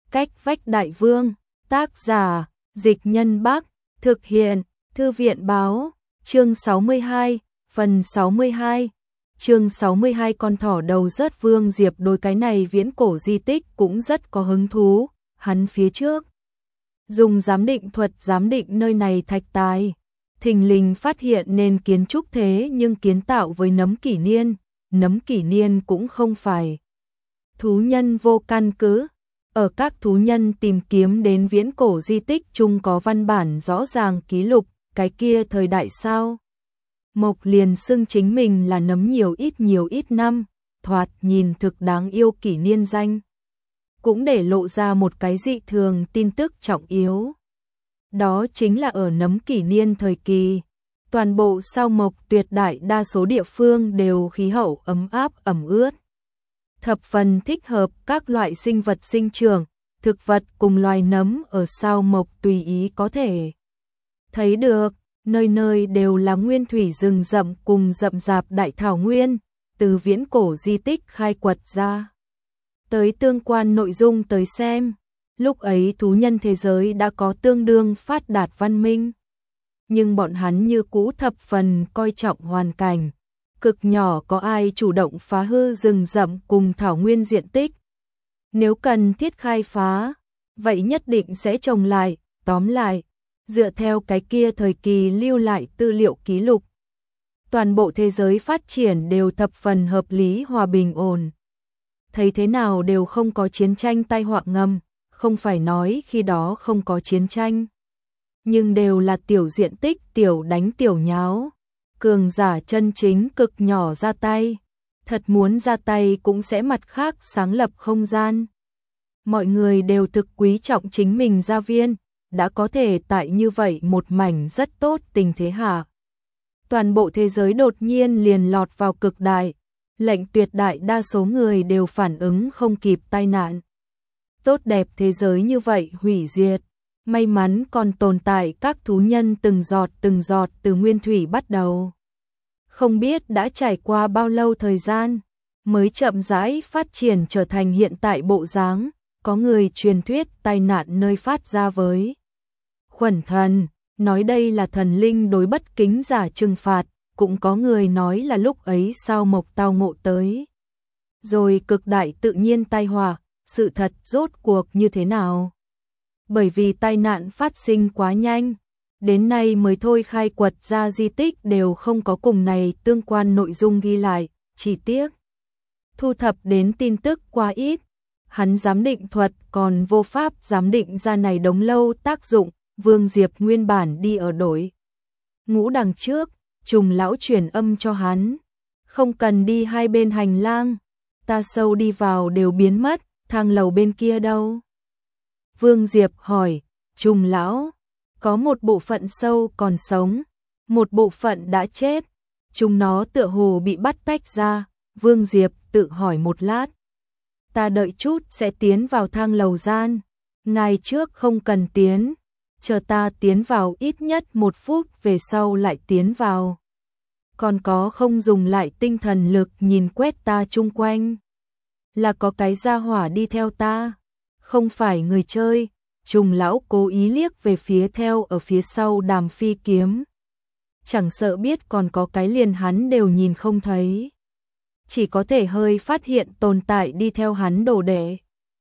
Cách vách đại vương, tác giả, Dịch Nhân Bắc, thực hiện, Thư viện báo, chương 62, phần 62. Chương 62 con thỏ đầu rớt. Vương Diệp đối cái này viễn cổ di tích cũng rất có hứng thú, hắn phía trước dùng giám định thuật giám định nơi này thạch tài, thình lình phát hiện nền kiến trúc thế nhưng kiến tạo với nấm kỷ niên cũng không phải thú nhân vô căn cứ. Ở các thú nhân tìm kiếm đến viễn cổ di tích chung có văn bản rõ ràng ký lục, cái kia thời đại sao? Mộc liền xưng chính mình là nấm nhiều ít năm, thoạt nhìn thực đáng yêu kỷ niên danh. Cũng để lộ ra một cái dị thường tin tức trọng yếu. Đó chính là ở nấm kỷ niên thời kỳ, toàn bộ sao Mộc tuyệt đại đa số địa phương đều khí hậu ấm áp ẩm ướt. Thập phần thích hợp các loại sinh vật sinh trưởng, thực vật cùng loài nấm ở sao Mộc tùy ý có thể thấy được, nơi nơi đều là nguyên thủy rừng rậm cùng rậm rạp đại thảo nguyên, từ viễn cổ di tích khai quật ra tới tương quan nội dung tới xem, lúc ấy thú nhân thế giới đã có tương đương phát đạt văn minh. Nhưng bọn hắn như cũ thập phần coi trọng hoàn cảnh, cực nhỏ có ai chủ động phá hư rừng rậm cùng thảo nguyên diện tích. Nếu cần thiết khai phá, vậy nhất định sẽ trồng lại, tóm lại, dựa theo cái kia thời kỳ lưu lại tư liệu ký lục. Toàn bộ thế giới phát triển đều thập phần hợp lý hòa bình ổn. Thấy thế nào đều không có chiến tranh tai họa ngầm, không phải nói khi đó không có chiến tranh. Nhưng đều là tiểu diện tích, tiểu đánh tiểu nháo. Cường giả chân chính cực nhỏ ra tay, thật muốn ra tay cũng sẽ mặt khác sáng lập không gian. Mọi người đều thực quý trọng chính mình gia viên, đã có thể tại như vậy một mảnh rất tốt tình thế hạ. Toàn bộ thế giới đột nhiên liền lọt vào cực đại, lệnh tuyệt đại đa số người đều phản ứng không kịp tai nạn. Tốt đẹp thế giới như vậy hủy diệt, may mắn còn tồn tại các thú nhân từng giọt từ nguyên thủy bắt đầu. Không biết đã trải qua bao lâu thời gian, mới chậm rãi phát triển trở thành hiện tại bộ dáng, có người truyền thuyết tai nạn nơi phát ra với khuẩn thần, nói đây là thần linh đối bất kính giả trừng phạt, cũng có người nói là lúc ấy sao Mộc tao ngộ tới. Rồi cực đại tự nhiên tai họa, sự thật rốt cuộc như thế nào? Bởi vì tai nạn phát sinh quá nhanh, đến nay mới thôi khai quật ra di tích đều không có cùng này tương quan nội dung ghi lại, chỉ tiếc thu thập đến tin tức quá ít, hắn giám định thuật còn vô pháp giám định ra này đống lâu tác dụng. Vương Diệp nguyên bản đi ở đội ngũ đằng trước, Trùng lão truyền âm cho hắn, không cần đi hai bên hành lang, ta sâu đi vào đều biến mất, thang lầu bên kia đâu? Vương Diệp hỏi, Trùng lão, có một bộ phận sâu còn sống, một bộ phận đã chết, chúng nó tựa hồ bị bắt tách ra. Vương Diệp tự hỏi một lát, ta đợi chút sẽ tiến vào thang lầu gian, ngài trước không cần tiến, chờ ta tiến vào ít nhất 1 phút về sau lại tiến vào. Còn có không dùng lại tinh thần lực nhìn quét ta chung quanh, là có cái gia hỏa đi theo ta, không phải người chơi. Trùng lão cố ý liếc về phía theo ở phía sau Đàm Phi kiếm, chẳng sợ biết còn có cái liền hắn đều nhìn không thấy, chỉ có thể hơi phát hiện tồn tại đi theo hắn đồ đệ.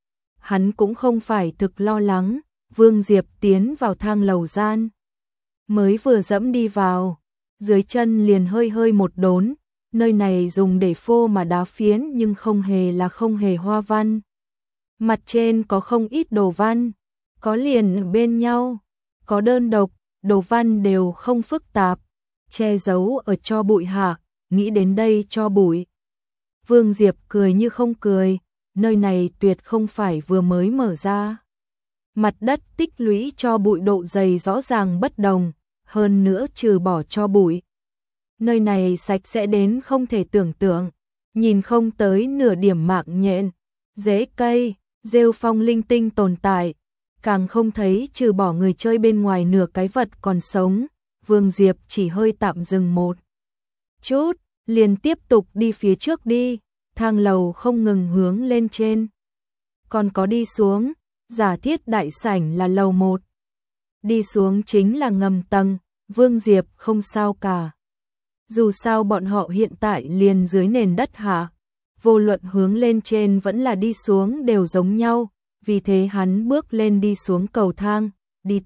Hắn cũng không phải thực lo lắng. Vương Diệp tiến vào thang lầu gian, mới vừa dẫm đi vào, dưới chân liền hơi một đốn, nơi này dùng để phô mà đá phiến nhưng không hề hoa văn. Mặt trên có không ít đồ văn, có liền ở bên nhau, có đơn độc, đồ văn đều không phức tạp, che giấu ở tro bụi hạ, nghĩ đến đây tro bụi. Vương Diệp cười như không cười, nơi này tuyệt không phải vừa mới mở ra. Mặt đất tích lũy cho bụi độ dày rõ ràng bất đồng, hơn nữa trừ bỏ cho bụi, nơi này sạch sẽ đến không thể tưởng tượng, nhìn không tới nửa điểm mạng nhện, rễ cây, rêu phong linh tinh tồn tại, càng không thấy trừ bỏ người chơi bên ngoài nửa cái vật còn sống. Vương Diệp chỉ hơi tạm dừng một chút, liền tiếp tục đi phía trước đi, thang lầu không ngừng hướng lên trên. Còn có đi xuống, giả thiết đại sảnh là lầu 1. Đi xuống chính là ngầm tầng, Vương Diệp không sao cả. Dù sao bọn họ hiện tại liền dưới nền đất hạ, vô luận hướng lên trên vẫn là đi xuống đều giống nhau, vì thế hắn bước lên đi xuống cầu thang, đi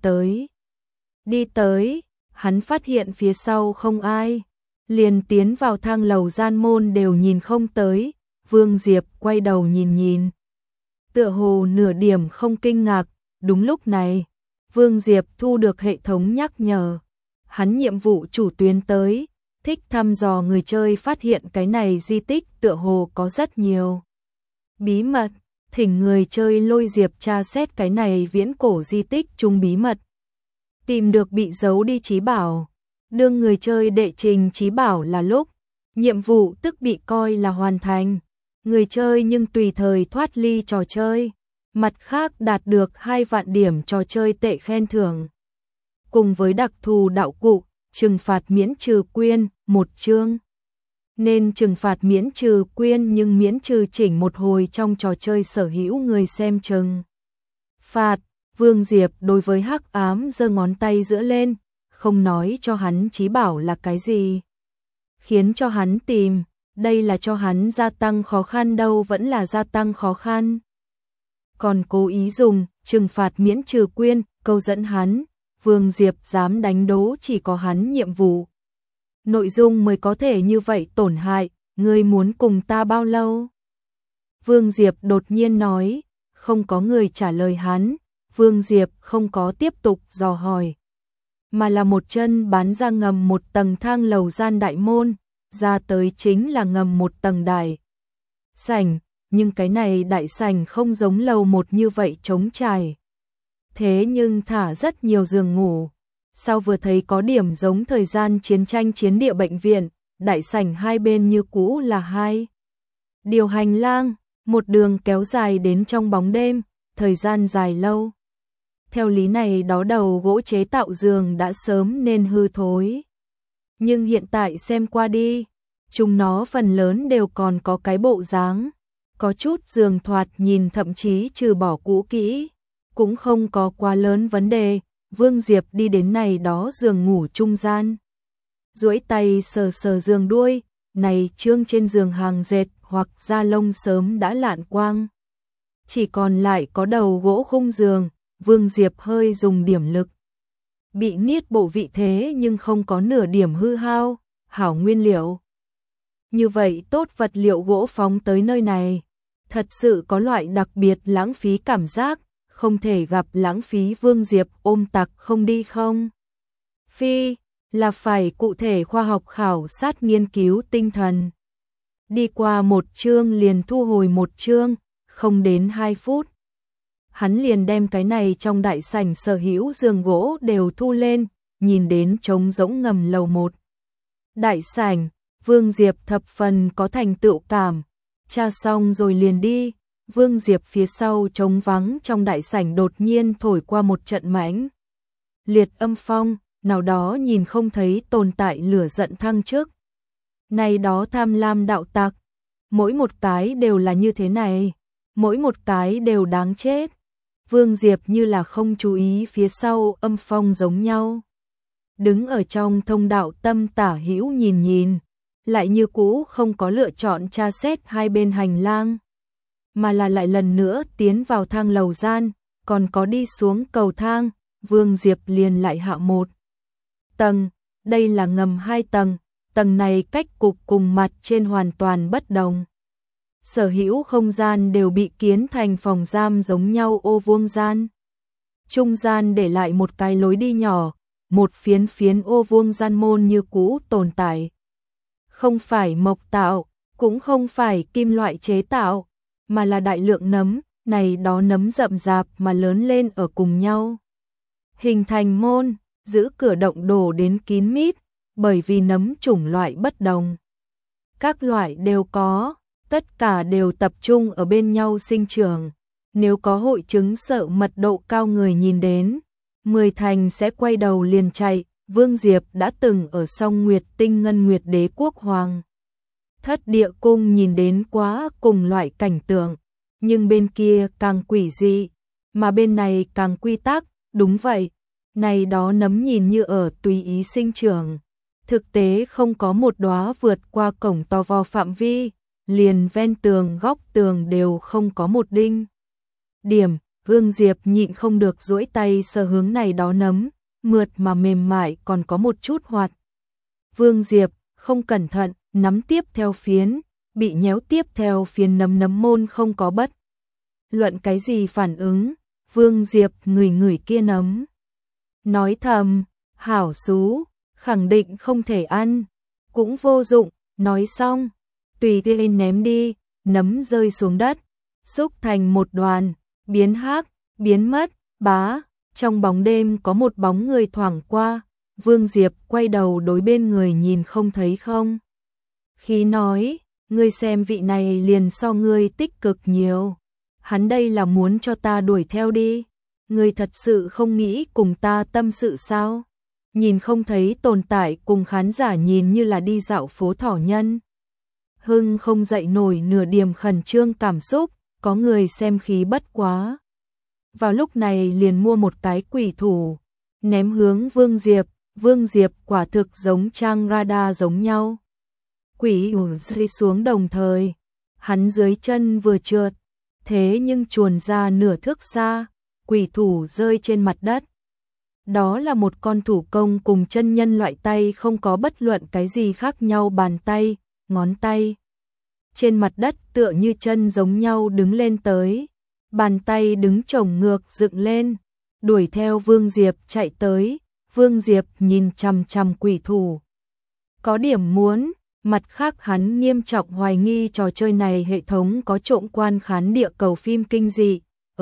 tới, hắn phát hiện phía sau không ai, liền tiến vào thang lầu gian môn đều nhìn không tới, Vương Diệp quay đầu nhìn. Tựa hồ nửa điểm không kinh ngạc, đúng lúc này, Vương Diệp thu được hệ thống nhắc nhở. Hắn nhiệm vụ chủ tuyến tới, thích thăm dò người chơi phát hiện cái này di tích tựa hồ có rất nhiều bí mật, thỉnh người chơi lôi Diệp tra xét cái này viễn cổ di tích chung bí mật. Tìm được bị giấu đi trí bảo, đương người chơi đệ trình trí bảo là lúc, nhiệm vụ tức bị coi là hoàn thành. Người chơi nhưng tùy thời thoát ly trò chơi, mặt khác đạt được 2 vạn điểm trò chơi tệ khen thưởng. Cùng với đặc thù đạo cụ, trừng phạt miễn trừ quyên, 1 chương. Nên trừng phạt miễn trừ quyên nhưng miễn trừ chỉnh một hồi trong trò chơi sở hữu người xem trừng phạt. Vương Diệp đối với Hắc Ám giơ ngón tay giữa lên, không nói cho hắn trí bảo là cái gì. Khiến cho hắn tìm, đây là cho hắn gia tăng khó khăn đâu vẫn là gia tăng khó khăn. Còn cố ý dùng, trừng phạt miễn trừ quyên, câu dẫn hắn, Vương Diệp dám đánh đố chỉ có hắn nhiệm vụ. Nội dung mới có thể như vậy tổn hại, ngươi muốn cùng ta bao lâu? Vương Diệp đột nhiên nói, không có người trả lời hắn, Vương Diệp không có tiếp tục dò hỏi. Mà là một chân bán ra ngầm một tầng thang lầu gian đại môn, ra tới chính là ngầm một tầng đại sảnh, nhưng cái này đại sảnh không giống lầu 1 như vậy trống trải. Thế nhưng thả rất nhiều giường ngủ. Sau vừa thấy có điểm giống thời gian chiến tranh chiến địa bệnh viện, đại sảnh hai bên như cũ là hai điều hành lang, một đường kéo dài đến trong bóng đêm, thời gian dài lâu. Theo lý này đó đầu gỗ chế tạo giường đã sớm nên hư thối. Nhưng hiện tại xem qua đi, chúng nó phần lớn đều còn có cái bộ dáng, có chút giường thoạt nhìn thậm chí trừ bỏ cũ kỹ, cũng không có quá lớn vấn đề. Vương Diệp đi đến này đó giường ngủ trung gian, duỗi tay sờ sờ giường đuôi, này trương trên giường hàng dệt hoặc da lông sớm đã lạn quang. Chỉ còn lại có đầu gỗ khung giường, Vương Diệp hơi dùng điểm lực. Bị niết bộ vị thế nhưng không có nửa điểm hư hao, hảo nguyên liệu. Như vậy tốt vật liệu gỗ phóng tới nơi này, thật sự có loại đặc biệt lãng phí cảm giác, không thể gặp lãng phí. Vương Diệp ôm tặc không đi không? Phi, là phải cụ thể khoa học khảo sát nghiên cứu tinh thần. Đi qua một chương liền thu hồi một chương, không đến 2 phút. Hắn liền đem cái này trong đại sảnh sở hữu giường gỗ đều thu lên, nhìn đến trống rỗng ngầm lầu 1. Đại sảnh, Vương Diệp thập phần có thành tựu cảm, tra xong rồi liền đi. Vương Diệp phía sau trống vắng trong đại sảnh đột nhiên thổi qua một trận mãnh liệt âm phong, nào đó nhìn không thấy tồn tại lửa giận thăng trước. Này đó tham lam đạo tặc, mỗi một cái đều là như thế này, mỗi một cái đều đáng chết. Vương Diệp như là không chú ý phía sau âm phong giống nhau. Đứng ở trong thông đạo tâm tả hữu nhìn, lại như cũ không có lựa chọn tra xét hai bên hành lang, mà là lại lần nữa tiến vào thang lầu gian, còn có đi xuống cầu thang. Vương Diệp liền lại hạ một tầng, đây là ngầm 2 tầng, tầng này cách cục cùng mặt trên hoàn toàn bất đồng. Sở hữu không gian đều bị kiến thành phòng giam giống nhau ô vuông gian. Trung gian để lại một cái lối đi nhỏ, một phiến ô vuông gian môn như cũ tồn tại. Không phải mộc tạo, cũng không phải kim loại chế tạo, mà là đại lượng nấm, này đó nấm rậm rạp mà lớn lên ở cùng nhau. Hình thành môn, giữ cửa động đổ đến kín mít, bởi vì nấm chủng loại bất đồng. Các loại đều có, tất cả đều tập trung ở bên nhau sinh trưởng. Nếu có hội chứng sợ mật độ cao người nhìn đến, 10 thành sẽ quay đầu liền chạy. Vương Diệp đã từng ở Song Nguyệt Tinh Ngân Nguyệt Đế Quốc Hoàng Thất Địa Cung nhìn đến quá cùng loại cảnh tượng, nhưng bên kia càng quỷ dị. mà bên này càng quy tắc, đúng vậy. Này đó nấm nhìn như ở tùy ý sinh trưởng, thực tế không có một đóa vượt qua cổng to vo phạm vi, liền ven tường góc tường đều không có một đinh điểm. Vương Diệp nhịn không được duỗi tay sờ hướng này đó nấm, mượt mà mềm mại còn có một chút hoạt. Vương Diệp không cẩn thận nắm tiếp theo phiến, bị nhéo tiếp theo phiến nấm môn không có bất luận cái gì phản ứng. Vương Diệp ngửi ngửi kia nấm, nói thầm, hảo xú, khẳng định không thể ăn, cũng vô dụng. Nói xong, tùy tiện ném đi, nấm rơi xuống đất, xúc thành một đoàn, biến hắc, biến mất. Bá, trong bóng đêm có một bóng người thoảng qua. Vương Diệp quay đầu đối bên người nhìn không thấy không khí nói, ngươi xem vị này liền so ngươi tích cực nhiều, hắn đây là muốn cho ta đuổi theo đi, ngươi thật sự không nghĩ cùng ta tâm sự sao? Nhìn không thấy tồn tại cùng khán giả nhìn như là đi dạo phố thỏ nhân. Hưng không dậy nổi nửa điểm khẩn trương cảm xúc, có người xem khí bất quá. Vào lúc này liền mua một cái quỷ thủ, ném hướng Vương Diệp quả thực giống trang radar giống nhau. Quỷ rơi xuống đồng thời, hắn dưới chân vừa trượt, thế nhưng chuồn ra nửa thước xa, quỷ thủ rơi trên mặt đất. Đó là một con thủ công cùng chân nhân loại tay không có bất luận cái gì khác nhau, bàn tay, ngón tay. Trên mặt đất tựa như chân giống nhau đứng lên tới, bàn tay đứng chồng ngược dựng lên, đuổi theo Vương Diệp chạy tới. Vương Diệp nhìn chằm chằm quỷ thủ, có điểm muốn, mặt khác hắn nghiêm trọng hoài nghi trò chơi này hệ thống có trộm quan khán địa cầu phim kinh dị.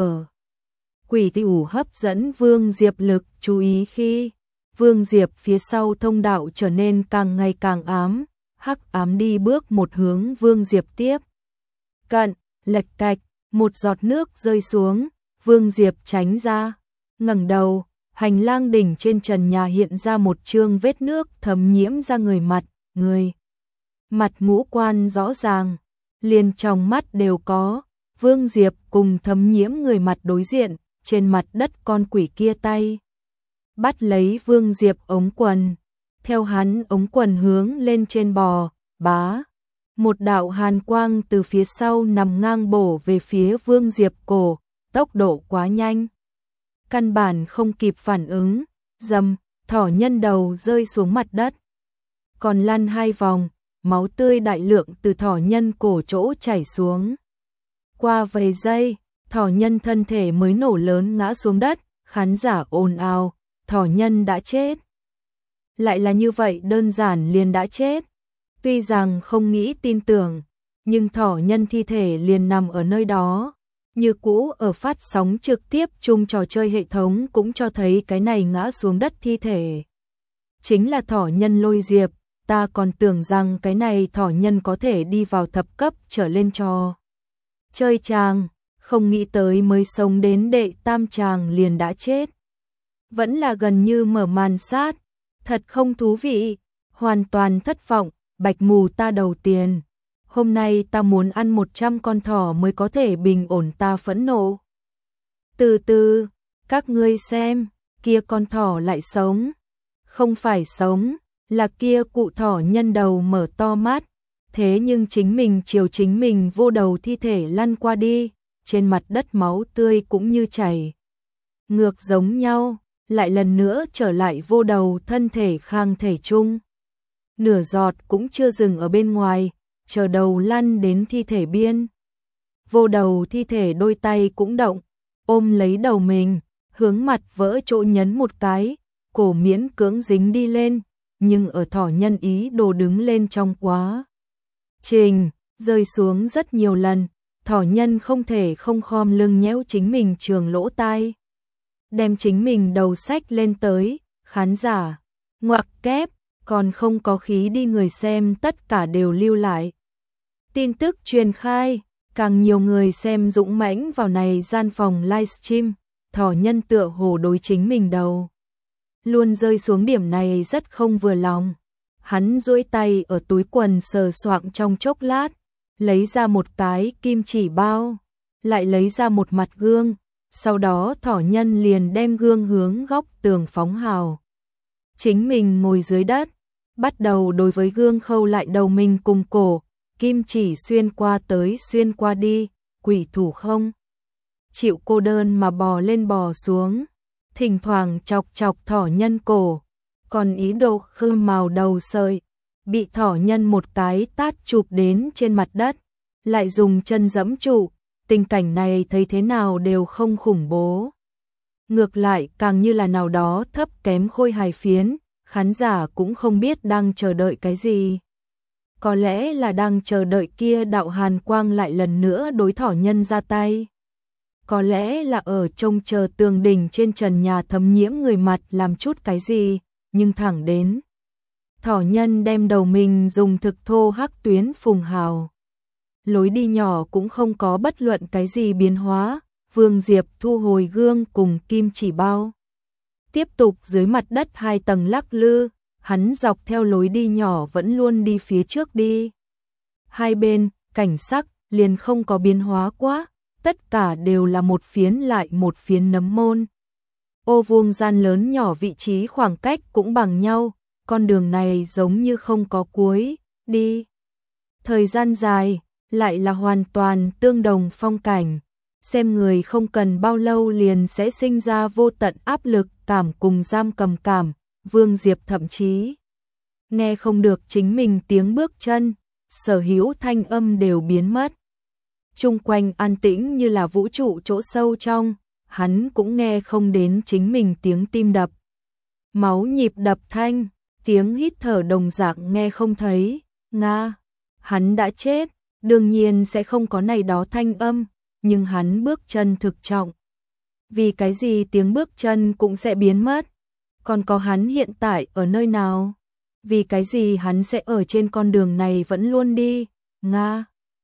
Quỷ thủ hấp dẫn Vương Diệp lực chú ý khi Vương Diệp phía sau thông đạo trở nên càng ngày càng ám, hắc ám đi bước một hướng Vương Diệp tiếp cận, lệch cạch, một giọt nước rơi xuống, Vương Diệp tránh ra, ngẩng đầu, hành lang đỉnh trên trần nhà hiện ra một chương vết nước thấm nhiễm ra người mặt ngũ quan rõ ràng, liền trong mắt đều có. Vương Diệp cùng thấm nhiễm người mặt đối diện, trên mặt đất con quỷ kia tay bắt lấy Vương Diệp ống quần, theo hắn ống quần hướng lên trên bò. Bá, một đạo hàn quang từ phía sau nằm ngang bổ về phía Vương Diệp cổ, tốc độ quá nhanh, căn bản không kịp phản ứng. Dầm, thỏ nhân đầu rơi xuống mặt đất, còn lăn 2 vòng, máu tươi đại lượng từ thỏ nhân cổ chỗ chảy xuống. Qua vài giây, thỏ nhân thân thể mới nổ lớn ngã xuống đất, khán giả ồn ào, thỏ nhân đã chết. Lại là như vậy đơn giản liền đã chết. Tuy rằng không nghĩ tin tưởng, nhưng thỏ nhân thi thể liền nằm ở nơi đó. Như cũ ở phát sóng trực tiếp chung trò chơi hệ thống cũng cho thấy cái này ngã xuống đất thi thể chính là thỏ nhân Lôi Diệp. Ta còn tưởng rằng cái này thỏ nhân có thể đi vào thập cấp trở lên trò chơi chàng, không nghĩ tới mới sống đến đệ tam chàng liền đã chết. Vẫn là gần như mở màn sát, thật không thú vị, hoàn toàn thất vọng, bạch mù ta đầu tiền. Hôm nay ta muốn ăn 100 con thỏ mới có thể bình ổn ta phẫn nộ. Từ từ, các ngươi xem, kia con thỏ lại sống. Không phải sống, là kia cụ thỏ nhân đầu mở to mắt, thế nhưng chính mình chiều chính mình vô đầu thi thể lăn qua đi, trên mặt đất máu tươi cũng như chảy ngược giống nhau, lại lần nữa trở lại vô đầu thân thể khang thể chung. Nửa giọt cũng chưa dừng ở bên ngoài, chờ đầu lăn đến thi thể biên. Vô đầu thi thể đôi tay cũng động, ôm lấy đầu mình, hướng mặt vỡ chỗ nhấn một cái, cổ miễn cưỡng dính đi lên, nhưng ở thỏ nhân ý đồ đứng lên trong quá trình, rơi xuống rất nhiều lần, thỏ nhân không thể không khom lưng nhéo chính mình trường lỗ tai, đem chính mình đầu xách lên tới. Khán giả ngoặc kép, còn không có khí đi, người xem tất cả đều lưu lại. Tin tức truyền khai, càng nhiều người xem dũng mãnh vào này gian phòng livestream, thỏ nhân tựa hồ đối chính mình đầu luôn rơi xuống điểm này rất không vừa lòng. Hắn duỗi tay ở túi quần sờ soạng trong chốc lát, lấy ra một cái kim chỉ bao, lại lấy ra một mặt gương, Sau đó thỏ nhân liền đem gương hướng góc tường phóng hào. Chính mình ngồi dưới đất, bắt đầu đối với gương khâu lại đầu mình cùng cổ, kim chỉ xuyên qua tới xuyên qua đi, quỷ thủ không chịu cô đơn mà bò lên bò xuống, thỉnh thoảng chọc chọc thỏ nhân cổ, còn ý đồ khơi màu đầu sợi, bị thỏ nhân một cái tát chụp đến trên mặt đất, lại dùng chân giẫm trụ, tình cảnh này thấy thế nào đều không khủng bố. Ngược lại càng như là nào đó thấp kém khôi hài phiến, khán giả cũng không biết đang chờ đợi cái gì. Có lẽ là đang chờ đợi kia đạo hàn quang lại lần nữa đối thỏ nhân ra tay. Có lẽ là ở trông chờ tường đỉnh trên trần nhà thấm nhiễm người mặt làm chút cái gì, nhưng thẳng đến. Thỏ nhân đem đầu mình dùng thực thô hắc tuyến phùng hào. Lối đi nhỏ cũng không có bất luận cái gì biến hóa, Vương Diệp thu hồi gương cùng kim chỉ bao. Tiếp tục dưới mặt đất 2 tầng lắc lư, hắn dọc theo lối đi nhỏ vẫn luôn đi phía trước đi. Hai bên, cảnh sắc, liền không có biến hóa quá, tất cả đều là một phiến lại một phiến nấm môn. Ô vuông gian lớn nhỏ vị trí khoảng cách cũng bằng nhau, con đường này giống như không có cuối, đi. Thời gian dài, lại là hoàn toàn tương đồng phong cảnh. Xem người không cần bao lâu liền sẽ sinh ra vô tận áp lực cảm cùng giam cầm cảm, Vương Diệp thậm chí nghe không được chính mình tiếng bước chân, sở hữu thanh âm đều biến mất. Chung quanh an tĩnh như là vũ trụ chỗ sâu trong, hắn cũng nghe không đến chính mình tiếng tim đập. Máu nhịp đập thanh, tiếng hít thở đồng dạng nghe không thấy, nga, hắn đã chết, đương nhiên sẽ không có này đó thanh âm. Nhưng hắn bước chân thực trọng. Vì cái gì tiếng bước chân cũng sẽ biến mất? Còn có hắn hiện tại ở nơi nào? Vì cái gì hắn sẽ ở trên con đường này vẫn luôn đi? Nga!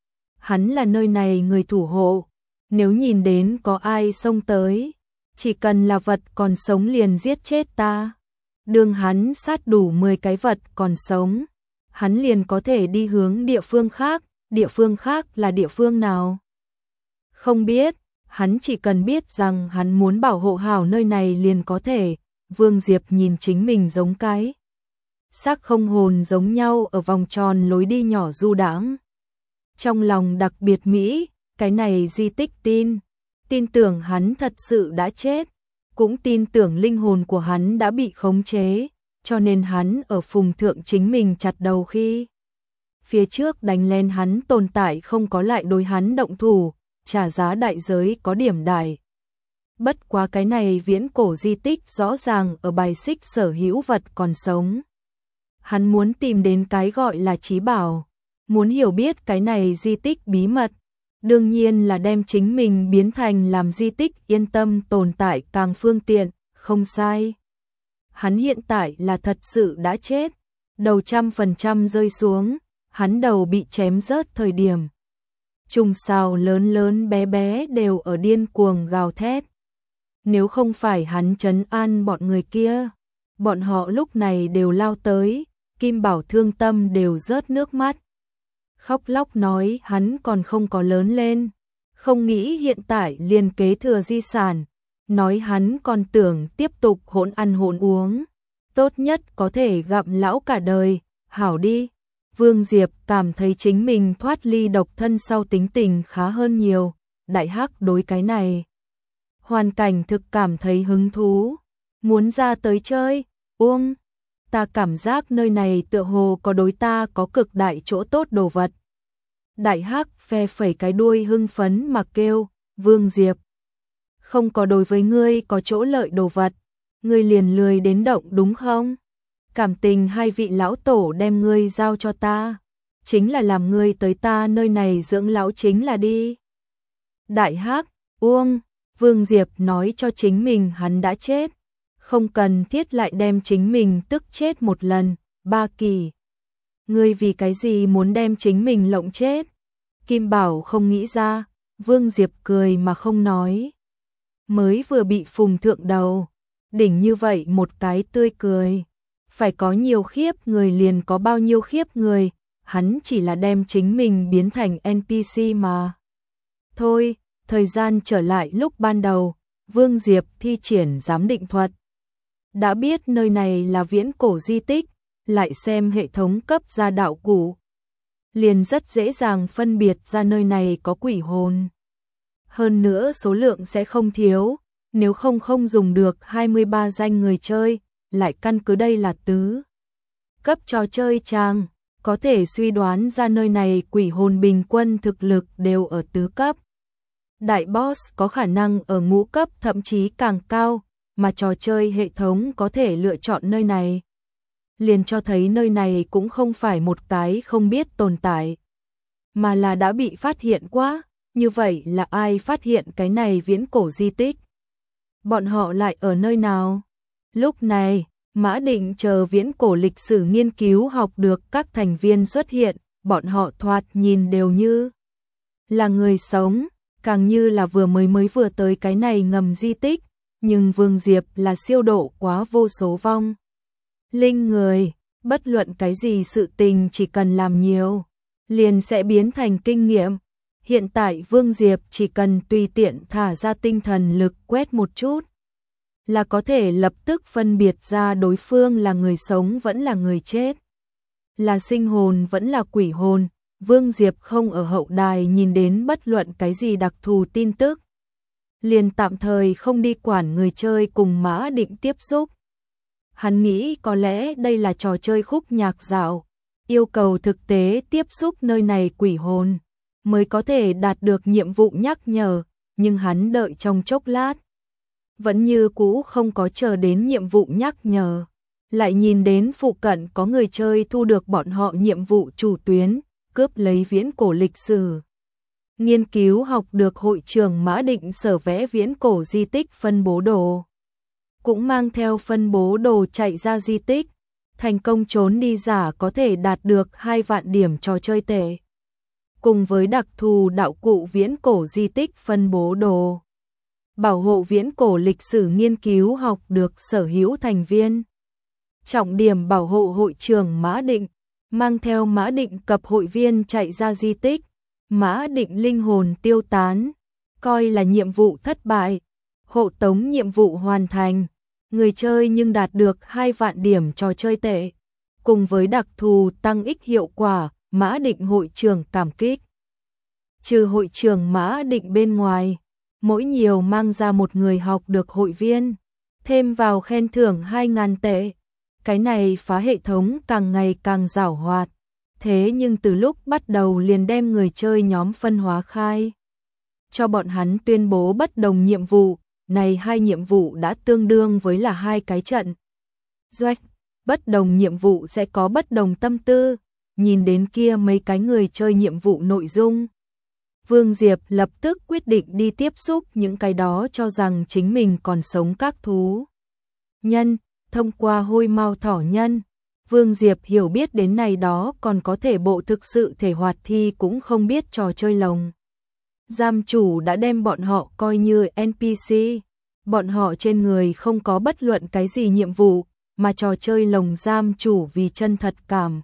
Hắn là nơi này người thủ hộ. Nếu nhìn đến có ai xông tới, chỉ cần là vật còn sống liền giết chết ta. Đường hắn sát đủ 10 cái vật còn sống. Hắn liền có thể đi hướng địa phương khác là địa phương nào? Không biết, hắn chỉ cần biết rằng hắn muốn bảo hộ hảo nơi này liền có thể. Vương Diệp nhìn chính mình giống cái xác không hồn giống nhau ở vòng tròn lối đi nhỏ du đãng. Trong lòng đặc biệt mỹ, cái này di tích tin tưởng hắn thật sự đã chết, cũng tin tưởng linh hồn của hắn đã bị khống chế, cho nên hắn ở phùng thượng chính mình chặt đầu khi phía trước đánh lên hắn tồn tại không có lại đối hắn động thủ. Trả giá đại giới có điểm đại. Bất quá cái này viễn cổ di tích rõ ràng ở bài xích sở hữu vật còn sống. Hắn muốn tìm đến cái gọi là trí bảo, muốn hiểu biết cái này di tích bí mật, đương nhiên là đem chính mình biến thành làm di tích yên tâm tồn tại càng phương tiện, không sai. Hắn hiện tại là thật sự đã chết, đầu 100% rơi xuống, hắn đầu bị chém rớt thời điểm. Trùng sao lớn lớn bé bé đều ở điên cuồng gào thét. Nếu không phải hắn trấn an bọn người kia, bọn họ lúc này đều lao tới, Kim Bảo thương tâm đều rớt nước mắt. Khóc lóc nói hắn còn không có lớn lên, không nghĩ hiện tại liền kế thừa di sản, nói hắn còn tưởng tiếp tục hỗn ăn hỗn uống, tốt nhất có thể gặm lão cả đời, hảo đi. Vương Diệp cảm thấy chính mình thoát ly độc thân sau tính tình khá hơn nhiều, đại hắc đối cái này. Hoàn cảnh thực cảm thấy hứng thú, muốn ra tới chơi, uông, ta cảm giác nơi này tựa hồ có đối ta có cực đại chỗ tốt đồ vật. Đại hắc phe phẩy cái đuôi hưng phấn mà kêu, Vương Diệp, không có đối với ngươi có chỗ lợi đồ vật, ngươi liền lười đến động đúng không? Cảm tình hai vị lão tổ đem ngươi giao cho ta, chính là làm ngươi tới ta nơi này dưỡng lão chính là đi. Đại hắc, uông, Vương Diệp nói cho chính mình hắn đã chết, không cần thiết lại đem chính mình tức chết một lần, Ba Kỳ. Ngươi vì cái gì muốn đem chính mình lộng chết? Kim Bảo không nghĩ ra, Vương Diệp cười mà không nói. Mới vừa bị phùng thượng đầu, đỉnh như vậy một cái tươi cười. Phải có nhiều khiếp người liền có bao nhiêu khiếp người, hắn chỉ là đem chính mình biến thành NPC mà. Thôi, thời gian trở lại lúc ban đầu, Vương Diệp thi triển giám định thuật. Đã biết nơi này là viễn cổ di tích, lại xem hệ thống cấp ra đạo cụ, liền rất dễ dàng phân biệt ra nơi này có quỷ hồn. Hơn nữa số lượng sẽ không thiếu, nếu không dùng được 23 danh người chơi, lại căn cứ đây là tứ cấp trò chơi chàng, có thể suy đoán ra nơi này quỷ hồn bình quân thực lực đều ở tứ cấp. Đại boss có khả năng ở ngũ cấp thậm chí càng cao, mà trò chơi hệ thống có thể lựa chọn nơi này. Liền cho thấy nơi này cũng không phải một cái không biết tồn tại, mà là đã bị phát hiện quá. Như vậy là ai phát hiện cái này viễn cổ di tích? Bọn họ lại ở nơi nào? Lúc này, Mã Định chờ viễn cổ lịch sử nghiên cứu học được các thành viên xuất hiện, bọn họ thoạt nhìn đều như là người sống, càng như là mới vừa tới cái này ngầm di tích, nhưng Vương Diệp là siêu độ quá vô số vong linh người, bất luận cái gì sự tình chỉ cần làm nhiều, liền sẽ biến thành kinh nghiệm. Hiện tại Vương Diệp chỉ cần tùy tiện thả ra tinh thần lực quét một chút, là có thể lập tức phân biệt ra đối phương là người sống vẫn là người chết, là sinh hồn vẫn là quỷ hồn. Vương Diệp không ở hậu đài nhìn đến bất luận cái gì đặc thù tin tức, liền tạm thời không đi quản người chơi cùng Mã Định tiếp xúc. Hắn nghĩ có lẽ đây là trò chơi khúc nhạc dạo, yêu cầu thực tế tiếp xúc nơi này quỷ hồn mới có thể đạt được nhiệm vụ nhắc nhở, nhưng hắn đợi trong chốc lát, vẫn như cũ không có chờ đến nhiệm vụ nhắc nhở. Lại nhìn đến phụ cận có người chơi thu được bọn họ nhiệm vụ chủ tuyến, cướp lấy viễn cổ lịch sử. Nghiên cứu học được hội trưởng Mã Định sở vẽ viễn cổ di tích phân bố đồ. Cũng mang theo phân bố đồ chạy ra di tích, thành công trốn đi giả có thể đạt được 2 vạn điểm trò chơi tệ. Cùng với đặc thù đạo cụ viễn cổ di tích phân bố đồ. Bảo hộ viễn cổ lịch sử nghiên cứu học được sở hữu thành viên. Trọng điểm bảo hộ hội trưởng Mã Định, mang theo Mã Định cập hội viên chạy ra di tích, Mã Định linh hồn tiêu tán, coi là nhiệm vụ thất bại, hộ tống nhiệm vụ hoàn thành, người chơi nhưng đạt được 2 vạn điểm trò chơi tệ, cùng với đặc thù tăng ích hiệu quả, Mã Định hội trưởng cảm kích. Trừ hội trưởng Mã Định bên ngoài, mỗi nhiều mang ra một người học được hội viên, thêm vào khen thưởng 2.000 tệ. Cái này phá hệ thống càng ngày càng giảo hoạt, thế nhưng từ lúc bắt đầu liền đem người chơi nhóm phân hóa khai. Cho bọn hắn tuyên bố bất đồng nhiệm vụ, này 2 nhiệm vụ đã tương đương với là 2 cái trận. Doanh, bất đồng nhiệm vụ sẽ có bất đồng tâm tư, nhìn đến kia mấy cái người chơi nhiệm vụ nội dung. Vương Diệp lập tức quyết định đi tiếp xúc những cái đó cho rằng chính mình còn sống các thú nhân. Thông qua hôi mau thỏ nhân, Vương Diệp hiểu biết đến này đó còn có thể bộ thực sự thể hoạt thi cũng không biết trò chơi lồng. Giam chủ đã đem bọn họ coi như NPC, bọn họ trên người không có bất luận cái gì nhiệm vụ, mà trò chơi lồng giam chủ vì chân thật cảm.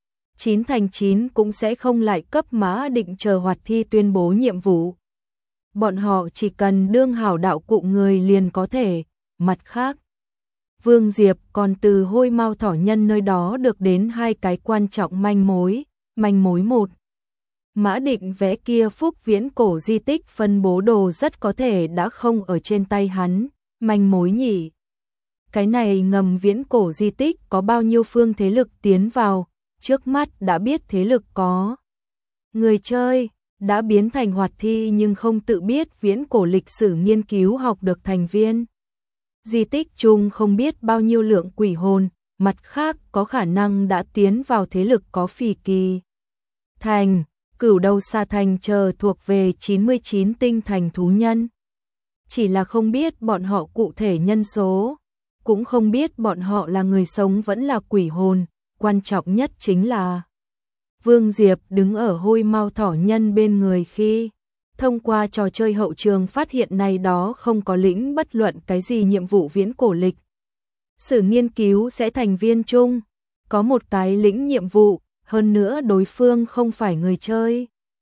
9 thành 9 cũng sẽ không lại cấp Mã Định chờ hoạt thi tuyên bố nhiệm vụ. Bọn họ chỉ cần đương hảo đạo cụ người liền có thể, mặt khác. Vương Diệp còn từ hôi mau thỏ nhân nơi đó được đến 2 cái quan trọng manh mối. Manh mối 1. Mã Định vẽ kia phúc viễn cổ di tích phân bố đồ rất có thể đã không ở trên tay hắn. Manh mối nhỉ. Cái này ngầm viễn cổ di tích có bao nhiêu phương thế lực tiến vào, trước mắt đã biết thế lực có. Người chơi đã biến thành hoạt thi nhưng không tự biết viễn cổ lịch sử nghiên cứu học được thành viên. Di tích chung không biết bao nhiêu lượng quỷ hồn, mặt khác có khả năng đã tiến vào thế lực có Phỉ Kỳ Thành, Cửu Đầu Sa Thành chờ thuộc về 99 tinh thành thú nhân. Chỉ là không biết bọn họ cụ thể nhân số, cũng không biết bọn họ là người sống vẫn là quỷ hồn, quan trọng nhất chính là Vương Diệp đứng ở hôi mau thỏ nhân bên người khi thông qua trò chơi hậu trường phát hiện này đó không có lĩnh bất luận cái gì nhiệm vụ viễn cổ lịch. Sử nghiên cứu sẽ thành viên chung, có một cái lĩnh nhiệm vụ, hơn nữa đối phương không phải người chơi.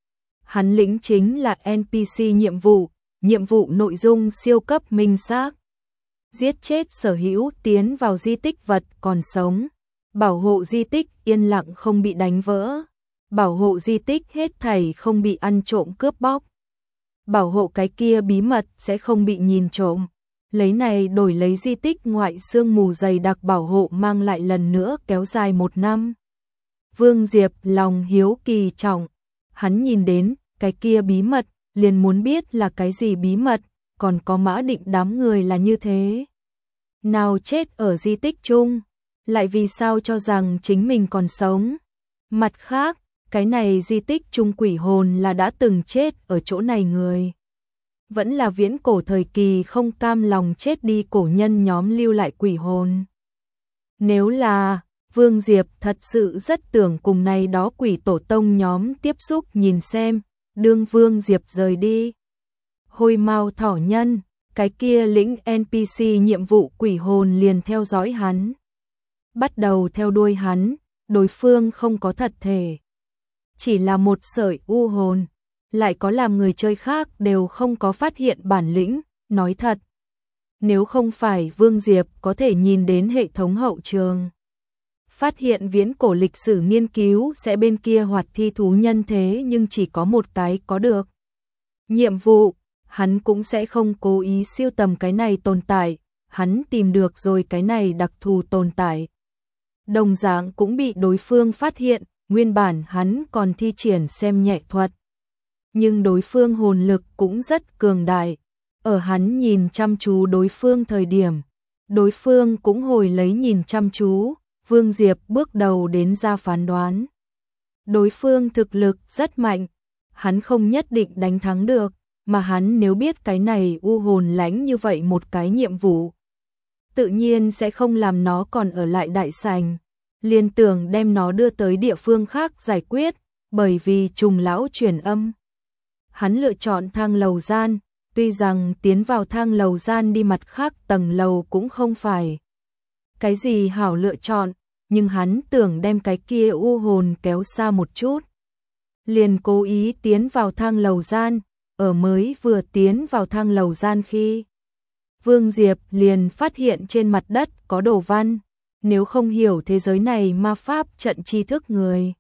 Hắn lĩnh chính là NPC nhiệm vụ nội dung siêu cấp minh xác. Giết chết sở hữu tiến vào di tích vật còn sống, bảo hộ di tích yên lặng không bị đánh vỡ, bảo hộ di tích hết thảy không bị ăn trộm cướp bóc, bảo hộ cái kia bí mật sẽ không bị nhìn trộm. Lấy này đổi lấy di tích ngoại sương mù dày đặc bảo hộ mang lại lần nữa kéo dài 1 năm. Vương Diệp lòng hiếu kỳ trọng, hắn nhìn đến cái kia bí mật, liền muốn biết là cái gì bí mật, còn có Mã Định đám người là như thế. Nào chết ở di tích chung, lại vì sao cho rằng chính mình còn sống. Mặt khác, cái này di tích chung quỷ hồn là đã từng chết ở chỗ này người. Vẫn là viễn cổ thời kỳ không cam lòng chết đi cổ nhân nhóm lưu lại quỷ hồn. Nếu là, Vương Diệp thật sự rất tưởng cùng này đó quỷ tổ tông nhóm tiếp xúc nhìn xem, đương Vương Diệp rời đi. Hôi Mao Thỏ Nhân, cái kia lĩnh NPC nhiệm vụ quỷ hồn liền theo dõi hắn. Bắt đầu theo đuôi hắn, đối phương không có thật thể. Chỉ là một sợi u hồn, lại có làm người chơi khác đều không có phát hiện bản lĩnh, nói thật. Nếu không phải Vương Diệp có thể nhìn đến hệ thống hậu trường, phát hiện viễn cổ lịch sử nghiên cứu sẽ bên kia hoạt thi thú nhân thế nhưng chỉ có một cái có được nhiệm vụ, hắn cũng sẽ không cố ý siêu tầm cái này tồn tại, hắn tìm được rồi cái này đặc thù tồn tại. Đồng dạng cũng bị đối phương phát hiện, nguyên bản hắn còn thi triển xem nhẹ thuật. Nhưng đối phương hồn lực cũng rất cường đại, ở hắn nhìn chăm chú đối phương thời điểm, đối phương cũng hồi lấy nhìn chăm chú, Vương Diệp bước đầu đến ra phán đoán. Đối phương thực lực rất mạnh, hắn không nhất định đánh thắng được, mà hắn nếu biết cái này u hồn lãnh như vậy một cái nhiệm vụ, tự nhiên sẽ không làm nó còn ở lại đại sảnh, liền tưởng đem nó đưa tới địa phương khác giải quyết, bởi vì trùng lão truyền âm. Hắn lựa chọn thang lầu gian, tuy rằng tiến vào thang lầu gian đi mặt khác tầng lầu cũng không phải cái gì hảo lựa chọn, nhưng hắn tưởng đem cái kia u hồn kéo xa một chút. Liền cố ý tiến vào thang lầu gian, ở mới vừa tiến vào thang lầu gian khi Vương Diệp liền phát hiện trên mặt đất có đồ văn, nếu không hiểu thế giới này ma pháp trận tri thức người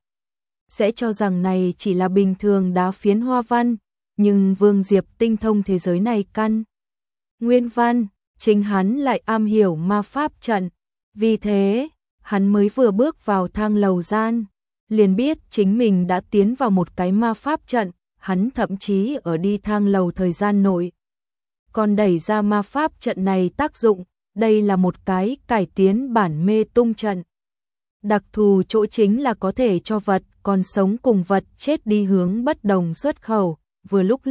sẽ cho rằng này chỉ là bình thường đá phiến hoa văn, nhưng Vương Diệp tinh thông thế giới này căn nguyên văn, chính hắn lại am hiểu ma pháp trận, vì thế hắn mới vừa bước vào thang lầu gian, liền biết chính mình đã tiến vào một cái ma pháp trận, hắn thậm chí ở đi thang lầu thời gian nội còn đẩy ra ma pháp trận này tác dụng, đây là một cái cải tiến bản mê tung trận. Đặc thù chỗ chính là có thể cho vật còn sống cùng vật chết đi hướng bất đồng xuất khẩu, vừa lúc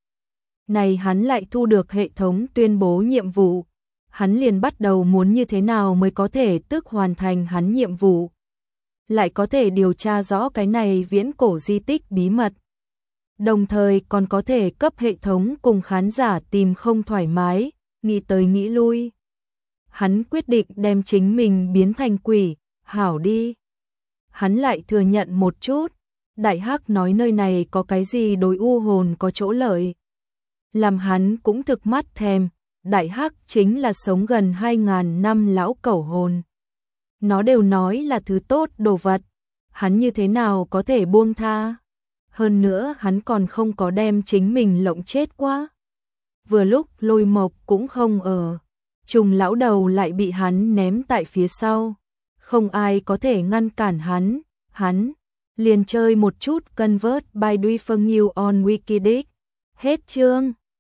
này hắn lại thu được hệ thống tuyên bố nhiệm vụ, hắn liền bắt đầu muốn như thế nào mới có thể tức hoàn thành hắn nhiệm vụ, lại có thể điều tra rõ cái này viễn cổ di tích bí mật, đồng thời còn có thể cấp hệ thống cùng khán giả tìm không thoải mái, nghĩ tới nghĩ lui. Hắn quyết định đem chính mình biến thành quỷ, hảo đi. Hắn lại thừa nhận một chút, Đại Hắc nói nơi này có cái gì đối u hồn có chỗ lợi. Làm hắn cũng thực mắt thèm, Đại Hắc chính là sống gần 2.000 năm lão cẩu hồn. Nó đều nói là thứ tốt đồ vật, hắn như thế nào có thể buông tha. Hơn nữa hắn còn không có đem chính mình lộng chết quá. Vừa lúc Lôi Mộc cũng không ở, trùng lão đầu lại bị hắn ném tại phía sau. Không ai có thể ngăn cản hắn liền chơi một chút convert by Duy Phân New on Wikidic. Hết chương.